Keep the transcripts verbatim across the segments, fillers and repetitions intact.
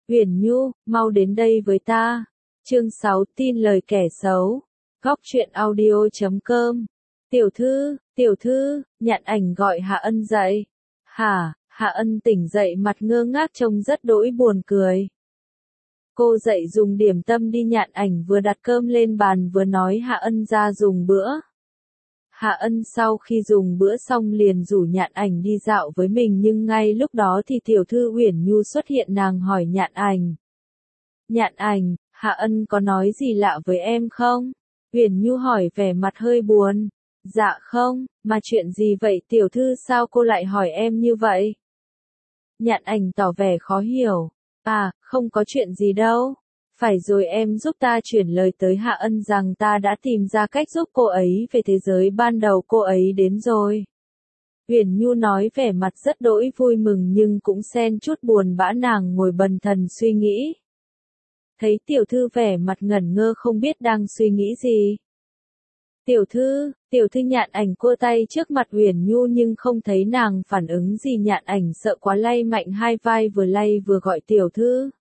Huyền Nhu, mau đến đây với ta. Chương sáu tin lời kẻ xấu. Góc truyện audio chấm com. Tiểu thư, tiểu thư, Nhạn Ảnh gọi Hạ Ân dậy. Hả, Hạ Ân tỉnh dậy mặt ngơ ngác trông rất đỗi buồn cười. Cô dậy dùng điểm tâm đi. Nhạn Ảnh vừa đặt cơm lên bàn vừa nói Hạ Ân ra dùng bữa. Hạ Ân sau khi dùng bữa xong liền rủ Nhạn Ảnh đi dạo với mình, nhưng ngay lúc đó thì tiểu thư Uyển Nhu xuất hiện. Nàng hỏi Nhạn Ảnh. Nhạn Ảnh, Hạ Ân có nói gì lạ với em không? Uyển Nhu hỏi vẻ mặt hơi buồn. Dạ không, mà chuyện gì vậy tiểu thư, sao cô lại hỏi em như vậy? Nhạn Ảnh tỏ vẻ khó hiểu. À, không có chuyện gì đâu. Phải rồi, em giúp ta chuyển lời tới Hạ Ân rằng ta đã tìm ra cách giúp cô ấy về thế giới ban đầu. Cô ấy đến rồi. Uyển Nhu nói vẻ mặt rất đỗi vui mừng nhưng cũng xen chút buồn bã. Nàng ngồi bần thần suy nghĩ. Thấy tiểu thư vẻ mặt ngẩn ngơ không biết đang suy nghĩ gì. Tiểu thư, tiểu thư. Nhạn Ảnh cua tay trước mặt Uyển Nhu nhưng không thấy nàng phản ứng gì. Nhạn Ảnh sợ quá lay mạnh hai vai, vừa lay vừa gọi tiểu thư.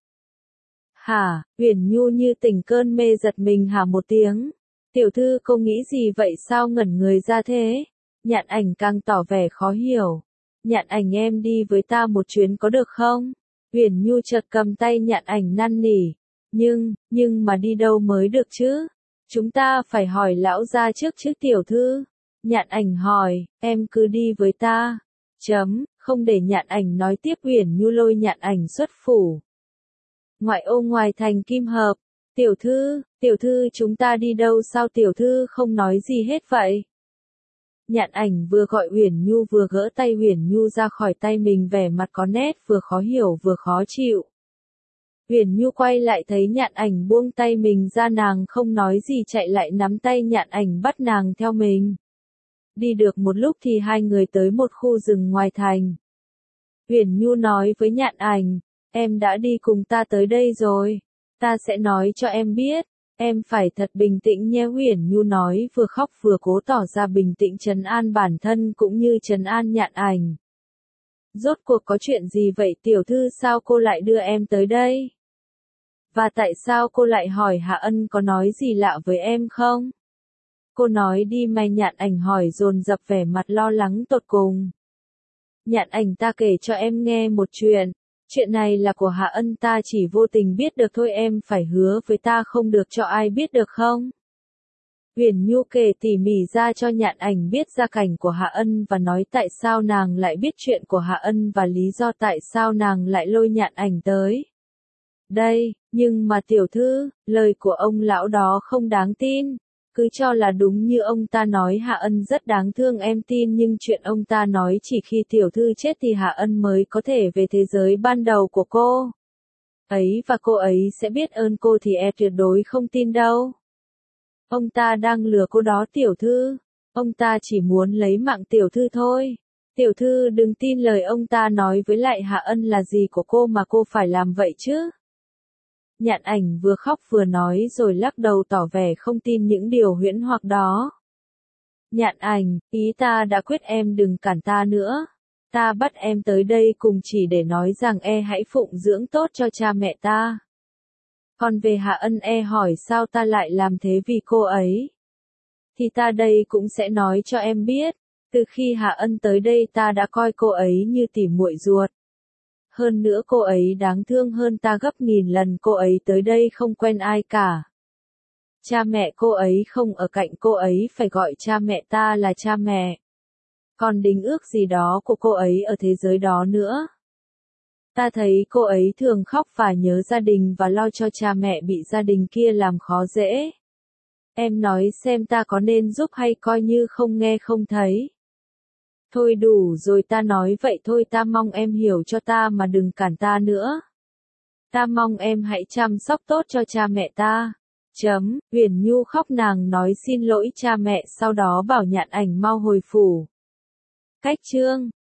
Hả, Uyển Nhu như tỉnh cơn mê giật mình hả một tiếng. Tiểu thư cô nghĩ gì vậy, sao ngẩn người ra thế? Nhạn Ảnh càng tỏ vẻ khó hiểu. Nhạn Ảnh, em đi với ta một chuyến có được không? Uyển Nhu chợt cầm tay Nhạn Ảnh năn nỉ. Nhưng, nhưng mà đi đâu mới được chứ? Chúng ta phải hỏi lão gia trước chứ tiểu thư. Nhạn Ảnh hỏi, em cứ đi với ta. Chấm, không để Nhạn Ảnh nói tiếp, Uyển Nhu lôi Nhạn Ảnh xuất phủ. Ngoại ô ngoài thành Kim Hợp. Tiểu thư, tiểu thư chúng ta đi đâu, sao tiểu thư không nói gì hết vậy? Nhạn Ảnh vừa gọi Uyển Nhu vừa gỡ tay Uyển Nhu ra khỏi tay mình, vẻ mặt có nét vừa khó hiểu vừa khó chịu. Uyển Nhu quay lại thấy Nhạn Ảnh buông tay mình ra, nàng không nói gì chạy lại nắm tay Nhạn Ảnh bắt nàng theo mình. Đi được một lúc thì hai người tới một khu rừng ngoài thành. Uyển Nhu nói với Nhạn Ảnh, em đã đi cùng ta tới đây rồi. Ta sẽ nói cho em biết. Em phải thật bình tĩnh nhé. Uyển Nhu nói vừa khóc vừa cố tỏ ra bình tĩnh trấn an bản thân cũng như trấn an Nhạn Ảnh. Rốt cuộc có chuyện gì vậy tiểu thư, sao cô lại đưa em tới đây? Và tại sao cô lại hỏi Hạ Ân có nói gì lạ với em không? Cô nói đi may. Nhạn Ảnh hỏi dồn dập, vẻ mặt lo lắng tột cùng. Nhạn Ảnh, ta kể cho em nghe một chuyện. Chuyện này là của Hạ Ân, ta chỉ vô tình biết được thôi, em phải hứa với ta không được cho ai biết được không? Uyển Nhu kể tỉ mỉ ra cho Nhạn Ảnh biết gia cảnh của Hạ Ân và nói tại sao nàng lại biết chuyện của Hạ Ân và lý do tại sao nàng lại lôi Nhạn Ảnh tới đây. Nhưng mà tiểu thư, lời của ông lão đó không đáng tin. Cứ cho là đúng như ông ta nói Hạ Ân rất đáng thương em tin, nhưng chuyện ông ta nói chỉ khi tiểu thư chết thì Hạ Ân mới có thể về thế giới ban đầu của cô ấy và cô ấy sẽ biết ơn cô thì e tuyệt đối không tin đâu. Ông ta đang lừa cô đó tiểu thư. Ông ta chỉ muốn lấy mạng tiểu thư thôi. Tiểu thư đừng tin lời ông ta nói, với lại Hạ Ân là gì của cô mà cô phải làm vậy chứ? Nhạn Ảnh vừa khóc vừa nói rồi lắc đầu tỏ vẻ không tin những điều huyễn hoặc đó. Nhạn Ảnh, ý ta đã quyết, em đừng cản ta nữa. Ta bắt em tới đây cùng chỉ để nói rằng e hãy phụng dưỡng tốt cho cha mẹ ta. Còn về Hạ Ân, e hỏi sao ta lại làm thế vì cô ấy. Thì ta đây cũng sẽ nói cho em biết. Từ khi Hạ Ân tới đây ta đã coi cô ấy như tỉ muội ruột. Hơn nữa cô ấy đáng thương hơn ta gấp nghìn lần. Cô ấy tới đây không quen ai cả. Cha mẹ cô ấy không ở cạnh cô ấy, phải gọi cha mẹ ta là cha mẹ. Còn đính ước gì đó của cô ấy ở thế giới đó nữa. Ta thấy cô ấy thường khóc và nhớ gia đình và lo cho cha mẹ bị gia đình kia làm khó dễ. Em nói xem ta có nên giúp hay coi như không nghe không thấy. Thôi đủ rồi, ta nói vậy thôi, ta mong em hiểu cho ta mà đừng cản ta nữa. Ta mong em hãy chăm sóc tốt cho cha mẹ ta. Chấm, Uyển Nhu khóc, nàng nói xin lỗi cha mẹ, sau đó bảo Nhạn Ảnh mau hồi phủ. Cách chương